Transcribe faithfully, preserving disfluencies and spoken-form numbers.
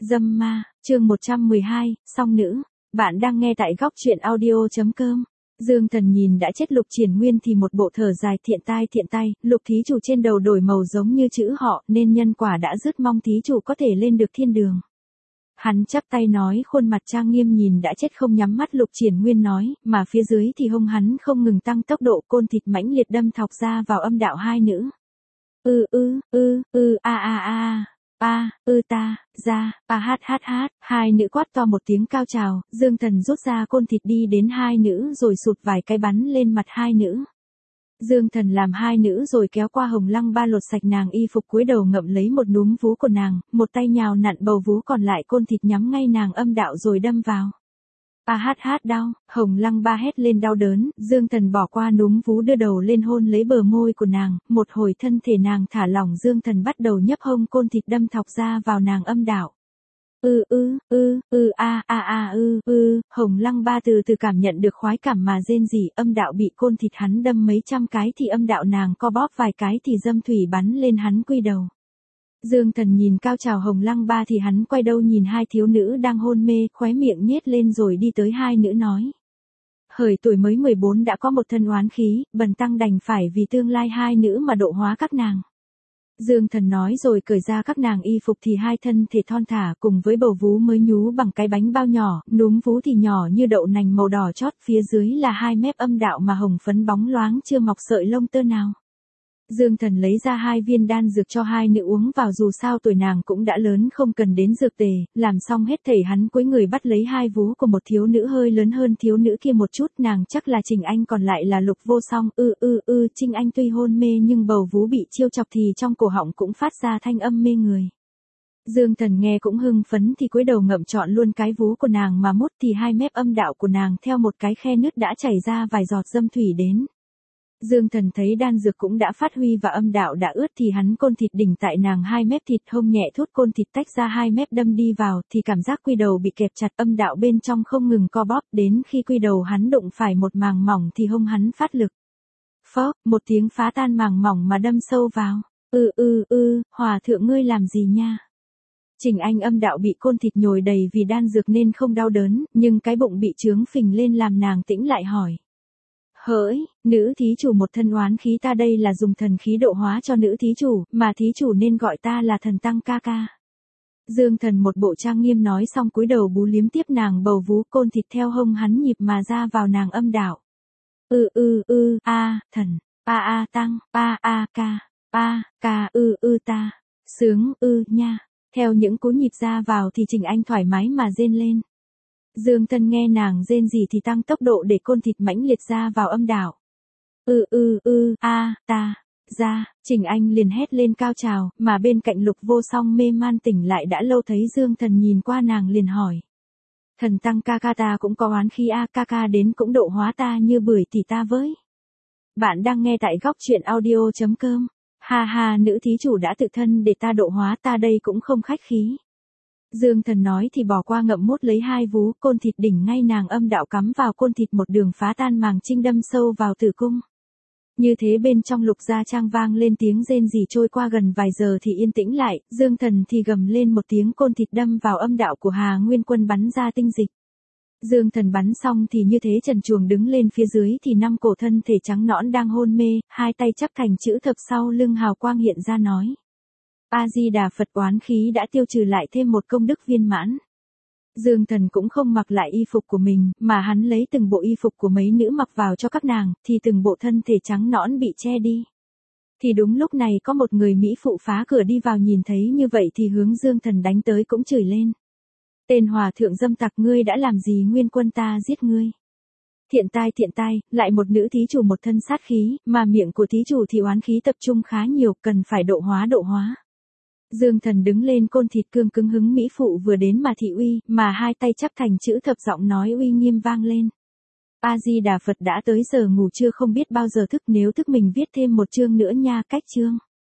Dâm ma, chương một trăm mười hai, song nữ. Bạn đang nghe tại góc truyện audio.com. Dương Thần nhìn đã chết Lục Triển Nguyên thì một bộ thở dài thiện tai thiện tay, Lục thí chủ trên đầu đổi màu giống như chữ họ nên nhân quả đã dứt, mong thí chủ có thể lên được thiên đường. Hắn chắp tay nói, khuôn mặt trang nghiêm nhìn đã chết không nhắm mắt. Lục Triển Nguyên nói, mà phía dưới thì hông hắn không ngừng tăng tốc độ, côn thịt mãnh liệt đâm thọc ra vào âm đạo hai nữ. Ư ư, ư, ư, a a a. A, ư ta, ra, a hát hát hát, hai nữ quát to một tiếng cao trào, Dương Thần rút ra côn thịt đi đến hai nữ rồi sụt vài cái bắn lên mặt hai nữ. Dương Thần làm hai nữ rồi kéo qua hồng lăng ba lột sạch nàng y phục, cúi đầu ngậm lấy một núm vú của nàng, một tay nhào nặn bầu vú còn lại côn thịt nhắm ngay nàng âm đạo rồi đâm vào. A hát hát đau, hồng lăng ba hét lên đau đớn, Dương Thần bỏ qua núm vú đưa đầu lên hôn lấy bờ môi của nàng, một hồi thân thể nàng thả lỏng, Dương Thần bắt đầu nhấp hông côn thịt đâm thọc ra vào nàng âm đạo. Ư ư, ư, ư a a a ư, ư, hồng lăng ba từ từ cảm nhận được khoái cảm mà rên rỉ, âm đạo bị côn thịt hắn đâm mấy trăm cái thì âm đạo nàng co bóp vài cái thì dâm thủy bắn lên hắn quy đầu. Dương Thần nhìn cao trào hồng lăng ba thì hắn quay đầu nhìn hai thiếu nữ đang hôn mê, khóe miệng nhếch lên rồi đi tới hai nữ nói. Hởi tuổi mới mười bốn đã có một thân oán khí, bần tăng đành phải vì tương lai hai nữ mà độ hóa các nàng. Dương Thần nói rồi cởi ra các nàng y phục thì hai thân thể thon thả cùng với bầu vú mới nhú bằng cái bánh bao nhỏ, núm vú thì nhỏ như đậu nành màu đỏ chót, phía dưới là hai mép âm đạo mà hồng phấn bóng loáng chưa mọc sợi lông tơ nào. Dương Thần lấy ra hai viên đan dược cho hai nữ uống vào, dù sao tuổi nàng cũng đã lớn không cần đến dược tề, làm xong hết thảy hắn cúi người bắt lấy hai vú của một thiếu nữ hơi lớn hơn thiếu nữ kia một chút, nàng chắc là Trình Anh còn lại là Lục Vô Song. Ư ư ư, Trình Anh tuy hôn mê nhưng bầu vú bị chiêu chọc thì trong cổ họng cũng phát ra thanh âm mê người. Dương Thần nghe cũng hưng phấn thì cúi đầu ngậm trọn luôn cái vú của nàng mà mút thì hai mép âm đạo của nàng theo một cái khe nứt đã chảy ra vài giọt dâm thủy đến. Dương Thần thấy đan dược cũng đã phát huy và âm đạo đã ướt thì hắn côn thịt đỉnh tại nàng hai mép thịt, hông nhẹ thút côn thịt tách ra hai mép đâm đi vào thì cảm giác quy đầu bị kẹp chặt, âm đạo bên trong không ngừng co bóp, đến khi quy đầu hắn đụng phải một màng mỏng thì hông hắn phát lực. Phó, một tiếng phá tan màng mỏng mà đâm sâu vào. Ư ư ư, hòa thượng ngươi làm gì nha? Trình Anh âm đạo bị côn thịt nhồi đầy vì đan dược nên không đau đớn, nhưng cái bụng bị trướng phình lên làm nàng tĩnh lại hỏi. Hỡi, nữ thí chủ một thân oán khí, ta đây là dùng thần khí độ hóa cho nữ thí chủ, mà thí chủ nên gọi ta là thần tăng ca ca. Dương Thần một bộ trang nghiêm nói xong cúi đầu bú liếm tiếp nàng bầu vú, côn thịt theo hông hắn nhịp mà ra vào nàng âm đạo. Ư ư ư, a, thần, a a tăng, a a ca, a, ca ư ư ta, sướng ư nha. Theo những cú nhịp ra vào thì Trình Anh thoải mái mà rên lên. Dương Thần nghe nàng rên gì thì tăng tốc độ để côn thịt mãnh liệt ra vào âm đạo. Ư ư ư, a, ta, ra, Trình Anh liền hét lên cao trào, mà bên cạnh Lục Vô Song mê man tỉnh lại đã lâu thấy Dương Thần nhìn qua nàng liền hỏi. Thần tăng ca ca, ta cũng có oán khí a, ca ca đến cũng độ hóa ta như bưởi tỷ ta với. Bạn đang nghe tại góc truyện audio.com. Ha ha, nữ thí chủ đã tự thân để ta độ hóa, ta đây cũng không khách khí. Dương Thần nói thì bỏ qua ngậm mút lấy hai vú, côn thịt đỉnh ngay nàng âm đạo cắm vào côn thịt một đường phá tan màng trinh đâm sâu vào tử cung. Như thế bên trong Lục gia trang vang lên tiếng rên rỉ, trôi qua gần vài giờ thì yên tĩnh lại, Dương Thần thì gầm lên một tiếng, côn thịt đâm vào âm đạo của Hà Nguyên Quân bắn ra tinh dịch. Dương Thần bắn xong thì như thế trần truồng đứng lên, phía dưới thì năm cổ thân thể trắng nõn đang hôn mê, hai tay chắp thành chữ thập sau lưng hào quang hiện ra nói. A-di-đà Phật, oán khí đã tiêu trừ, lại thêm một công đức viên mãn. Dương Thần cũng không mặc lại y phục của mình, mà hắn lấy từng bộ y phục của mấy nữ mặc vào cho các nàng, thì từng bộ thân thể trắng nõn bị che đi. Thì đúng lúc này có một người Mỹ phụ phá cửa đi vào, nhìn thấy như vậy thì hướng Dương Thần đánh tới cũng chửi lên. Tên hòa thượng dâm tặc, ngươi đã làm gì Nguyên Quân, ta giết ngươi. Thiện tai thiện tai, lại một nữ thí chủ một thân sát khí, mà miệng của thí chủ thì oán khí tập trung khá nhiều, cần phải độ hóa độ hóa. Dương Thần đứng lên, côn thịt cương cứng hứng Mỹ phụ vừa đến mà thị uy, mà hai tay chắp thành chữ thập giọng nói uy nghiêm vang lên. A-di-đà Phật, đã tới giờ ngủ chưa, không biết bao giờ thức, nếu thức mình viết thêm một chương nữa nha. Cách chương.